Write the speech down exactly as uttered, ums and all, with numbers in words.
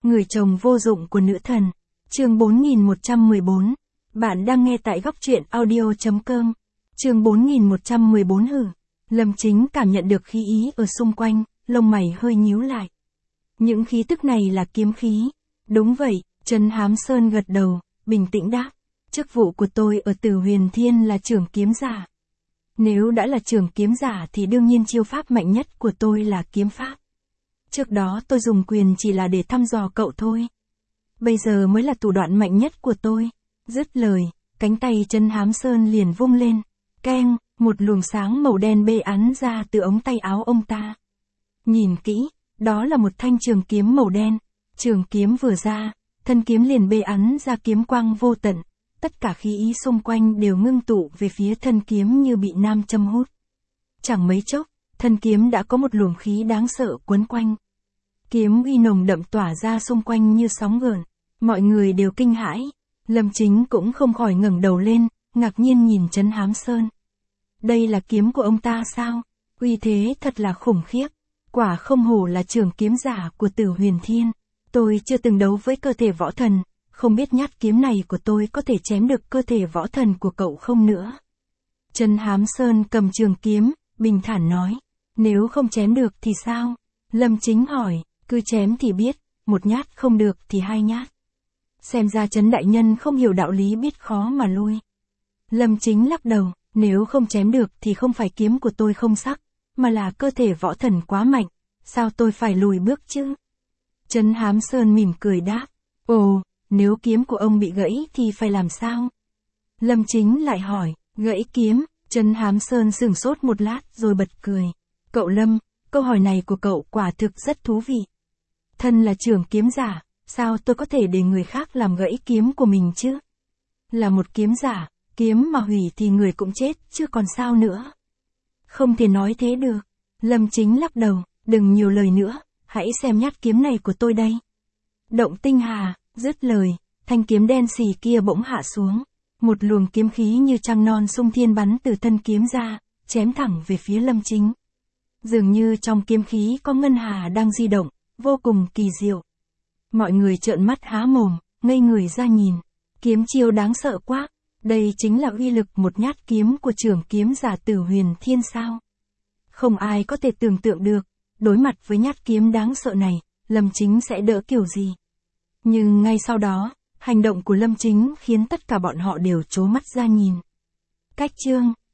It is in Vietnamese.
Người chồng vô dụng của nữ thần. Chương bốn nghìn một trăm mười bốn. Bạn đang nghe tại góc truyện audio chấm com. Chương bốn nghìn một trăm mười bốn hử. Lâm Chính cảm nhận được khí ý ở xung quanh, lông mày hơi nhíu lại. Những khí tức này là kiếm khí. Đúng vậy, Trấn Hám Sơn gật đầu, bình tĩnh đáp. Chức vụ của tôi ở Tử Huyền Thiên là trưởng kiếm giả. Nếu đã là trưởng kiếm giả thì đương nhiên chiêu pháp mạnh nhất của tôi là kiếm pháp. Trước đó tôi dùng quyền chỉ là để thăm dò cậu thôi. Bây giờ mới là thủ đoạn mạnh nhất của tôi. Dứt lời, cánh tay Trấn Hám Sơn liền vung lên. Keng, một luồng sáng màu đen bê ắn ra từ ống tay áo ông ta. Nhìn kỹ, đó là một thanh trường kiếm màu đen. Trường kiếm vừa ra, thân kiếm liền bê ắn ra kiếm quang vô tận. Tất cả khí ý xung quanh đều ngưng tụ về phía thân kiếm như bị nam châm hút. Chẳng mấy chốc, thân kiếm đã có một luồng khí đáng sợ quấn quanh. Kiếm uy nồng đậm tỏa ra xung quanh như sóng gợn. Mọi người đều kinh hãi. Lâm Chính cũng không khỏi ngẩng đầu lên, ngạc nhiên nhìn Trấn Hám Sơn. Đây là kiếm của ông ta sao? Uy thế thật là khủng khiếp. Quả không hổ là trưởng kiếm giả của Tử Huyền Thiên. Tôi chưa từng đấu với cơ thể võ thần, không biết nhát kiếm này của tôi có thể chém được cơ thể võ thần của cậu không nữa. Trấn Hám Sơn cầm trường kiếm, bình thản nói. Nếu không chém được thì sao? Lâm Chính hỏi, cứ chém thì biết, một nhát không được thì hai nhát. Xem ra Trấn đại nhân không hiểu đạo lý biết khó mà lui. Lâm Chính lắc đầu, nếu không chém được thì không phải kiếm của tôi không sắc, mà là cơ thể võ thần quá mạnh, sao tôi phải lùi bước chứ? Trấn Hám Sơn mỉm cười đáp, ồ, nếu kiếm của ông bị gãy thì phải làm sao? Lâm Chính lại hỏi, gãy kiếm, Trấn Hám Sơn sửng sốt một lát rồi bật cười. Cậu Lâm, câu hỏi này của cậu quả thực rất thú vị. Thân là trưởng kiếm giả, sao tôi có thể để người khác làm gãy kiếm của mình chứ? Là một kiếm giả, kiếm mà hủy thì người cũng chết, chứ còn sao nữa? Không thể nói thế được. Lâm Chính lắc đầu, đừng nhiều lời nữa, hãy xem nhát kiếm này của tôi đây. Động tinh hà, dứt lời, thanh kiếm đen xì kia bỗng hạ xuống. Một luồng kiếm khí như trăng non sung thiên bắn từ thân kiếm ra, chém thẳng về phía Lâm Chính. Dường như trong kiếm khí có ngân hà đang di động, vô cùng kỳ diệu. Mọi người trợn mắt há mồm, ngây người ra nhìn. Kiếm chiêu đáng sợ quá. Đây chính là uy lực một nhát kiếm của trưởng kiếm giả Tử Huyền Thiên sao? Không ai có thể tưởng tượng được, đối mặt với nhát kiếm đáng sợ này, Lâm Chính sẽ đỡ kiểu gì. Nhưng ngay sau đó, hành động của Lâm Chính khiến tất cả bọn họ đều trố mắt ra nhìn. Cách chương,